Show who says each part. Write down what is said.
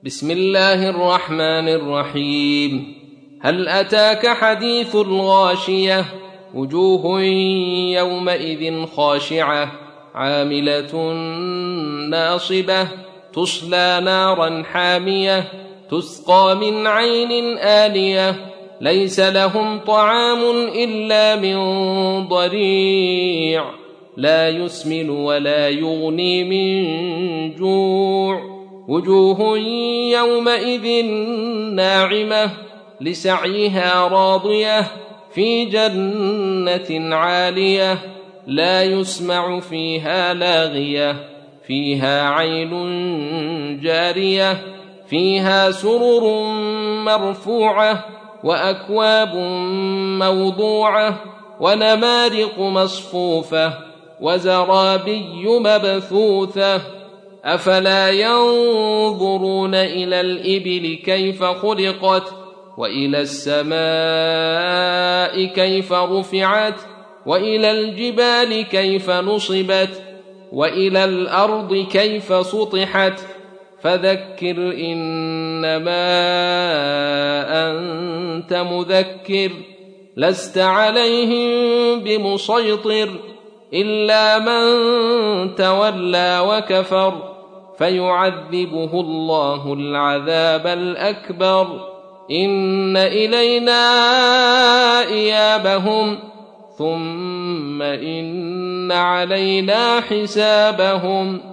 Speaker 1: بسم الله الرحمن الرحيم. هل أتاك حديث الغاشية؟ وجوه يومئذ خاشعة عاملة ناصبة تصلى نارا حامية تسقى من عين آنية ليس لهم طعام إلا من ضريع لا يسمن ولا يغني من جوع. وجوه يومئذ ناعمة لسعيها راضية في جنة عالية لا يسمع فيها لاغية فيها عين جارية فيها سرر مرفوعة وأكواب موضوعة ونمارق مصفوفة وزرابي مبثوثة. أفلا ينظرون إلى الإبل كيف خلقت وإلى السماء كيف رفعت وإلى الجبال كيف نصبت وإلى الأرض كيف سطحت. فذكر إنما أنت مذكر لست عليهم بمسيطر إلا من تولى وكفر فيعذبه الله العذاب الأكبر. إن إلينا إيابهم ثم إن علينا حسابهم.